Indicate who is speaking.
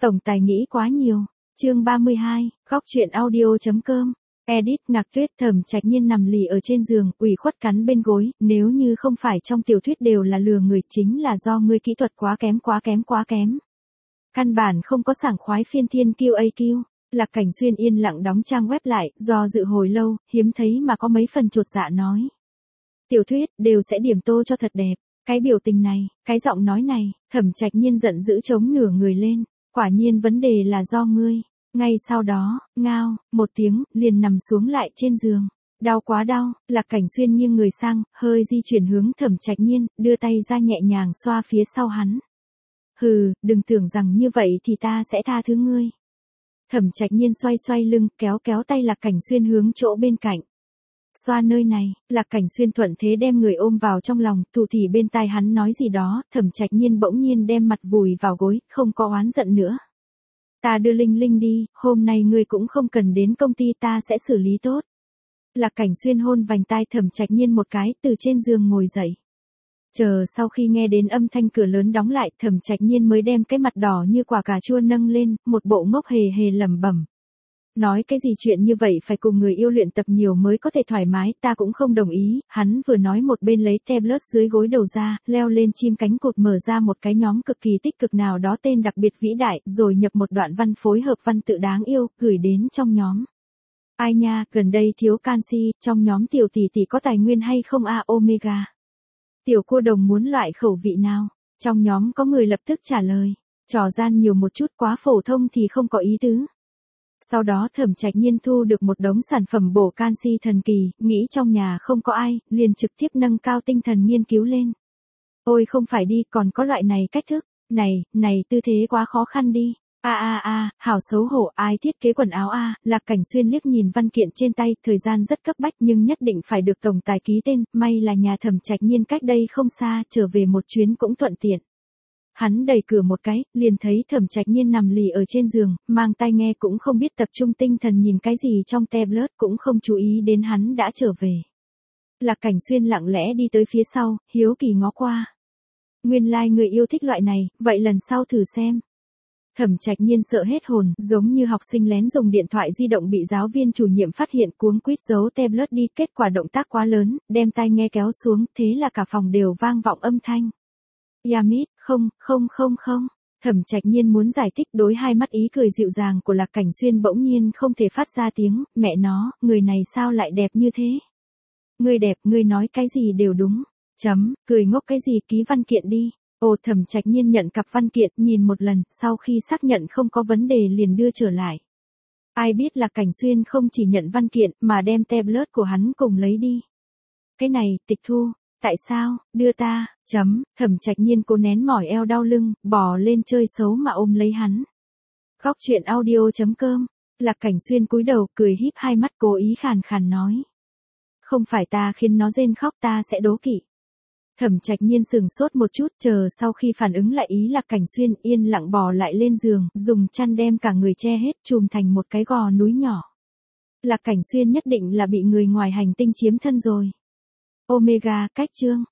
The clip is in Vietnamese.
Speaker 1: Tổng tài nghĩ quá nhiều. Chương 32, góc truyện audio.com. Edit Ngạc Tuyết. Thẩm Trạch Nhiên nằm lì ở trên giường, ủy khuất cắn bên gối, nếu như không phải trong tiểu thuyết đều là lừa người, chính là do ngươi kỹ thuật quá kém. Căn bản không có sảng khoái phiên thiên QAQ. Lạc Cảnh Xuyên yên lặng đóng trang web lại, do dự hồi lâu, hiếm thấy mà có mấy phần chột dạ nói. Tiểu thuyết đều sẽ điểm tô cho thật đẹp. Cái biểu tình này, cái giọng nói này, Thẩm Trạch Nhiên giận dữ chống nửa người lên. Quả nhiên vấn đề là do ngươi. Ngay sau đó, ngao, một tiếng, liền nằm xuống lại trên giường. Đau quá đau. Lạc Cảnh Xuyên nghiêng người sang, hơi di chuyển hướng Thẩm Trạch Nhiên, đưa tay ra nhẹ nhàng xoa phía sau hắn. Hừ, đừng tưởng rằng như vậy thì ta sẽ tha thứ ngươi. Thẩm Trạch Nhiên xoay lưng, kéo tay Lạc Cảnh Xuyên hướng chỗ bên cạnh. Xoa nơi này. Lạc Cảnh Xuyên thuận thế đem người ôm vào trong lòng, thủ thì bên tai hắn nói gì đó, Thẩm Trạch Nhiên bỗng nhiên đem mặt vùi vào gối, không có oán giận nữa. Ta đưa Linh Linh đi, hôm nay ngươi cũng không cần đến công ty, ta sẽ xử lý tốt. Lạc Cảnh Xuyên hôn vành tai Thẩm Trạch Nhiên một cái, từ trên giường ngồi dậy. Chờ sau khi nghe đến âm thanh cửa lớn đóng lại, Thẩm Trạch Nhiên mới đem cái mặt đỏ như quả cà chua nâng lên, một bộ ngốc hề lẩm bẩm. Nói cái gì chuyện như vậy phải cùng người yêu luyện tập nhiều mới có thể thoải mái, ta cũng không đồng ý. Hắn vừa nói một bên lấy tablet dưới gối đầu ra, leo lên chim cánh cụt mở ra một cái nhóm cực kỳ tích cực nào đó tên đặc biệt vĩ đại, rồi nhập một đoạn văn phối hợp văn tự đáng yêu, gửi đến trong nhóm. Ai nha, gần đây thiếu canxi, trong nhóm tiểu tỷ tỷ có tài nguyên hay không a omega. Tiểu cô đồng muốn loại khẩu vị nào? Trong nhóm có người lập tức trả lời. Trò gian nhiều một chút, quá phổ thông thì không có ý tứ. Sau đó Thẩm Trạch Nhiên thu được một đống sản phẩm bổ canxi thần kỳ, nghĩ trong nhà không có ai, liền trực tiếp nâng cao tinh thần nghiên cứu lên. Ôi không phải đi, còn có loại này cách thức, này tư thế quá khó khăn đi. Hảo xấu hổ, ai thiết kế quần áo a? Lạc Cảnh Xuyên liếc nhìn văn kiện trên tay, thời gian rất cấp bách nhưng nhất định phải được tổng tài ký tên, may là nhà Thẩm Trạch Nhiên cách đây không xa, trở về một chuyến cũng thuận tiện. Hắn đẩy cửa một cái, liền thấy Thẩm Trạch Nhiên nằm lì ở trên giường, mang tai nghe cũng không biết tập trung tinh thần nhìn cái gì trong tablet, cũng không chú ý đến hắn đã trở về. Lạc Cảnh Xuyên lặng lẽ đi tới phía sau, hiếu kỳ ngó qua. Nguyên lai người yêu thích loại này, vậy lần sau thử xem. Thẩm Trạch Nhiên sợ hết hồn, giống như học sinh lén dùng điện thoại di động bị giáo viên chủ nhiệm phát hiện, cuống quýt giấu tablet đi, kết quả động tác quá lớn, đem tai nghe kéo xuống, thế là cả phòng đều vang vọng âm thanh. Yamit, không. Thẩm Trạch Nhiên muốn giải thích, đối hai mắt ý cười dịu dàng của Lạc Cảnh Xuyên bỗng nhiên không thể phát ra tiếng, mẹ nó, người này sao lại đẹp như thế? Ngươi đẹp, ngươi nói cái gì đều đúng. Cười ngốc cái gì, ký văn kiện đi. Ồ, Thẩm Trạch Nhiên nhận cặp văn kiện, nhìn một lần, sau khi xác nhận không có vấn đề liền đưa trở lại. Ai biết Lạc Cảnh Xuyên không chỉ nhận văn kiện, mà đem tablet của hắn cùng lấy đi. Cái này, tịch thu. Tại sao, đưa ta, Thẩm Trạch Nhiên cố nén mỏi eo đau lưng, bò lên chơi xấu mà ôm lấy hắn. Góc truyện audio.com. Lạc Cảnh Xuyên cúi đầu, cười híp hai mắt, cố ý khàn nói. Không phải ta khiến nó rên khóc, ta sẽ đố kỵ. Thẩm Trạch Nhiên sừng sốt một chút, chờ sau khi phản ứng lại ý Lạc Cảnh Xuyên, yên lặng bò lại lên giường, dùng chăn đem cả người che hết, trùm thành một cái gò núi nhỏ. Lạc Cảnh Xuyên nhất định là bị người ngoài hành tinh chiếm thân rồi. Omega, cách chương.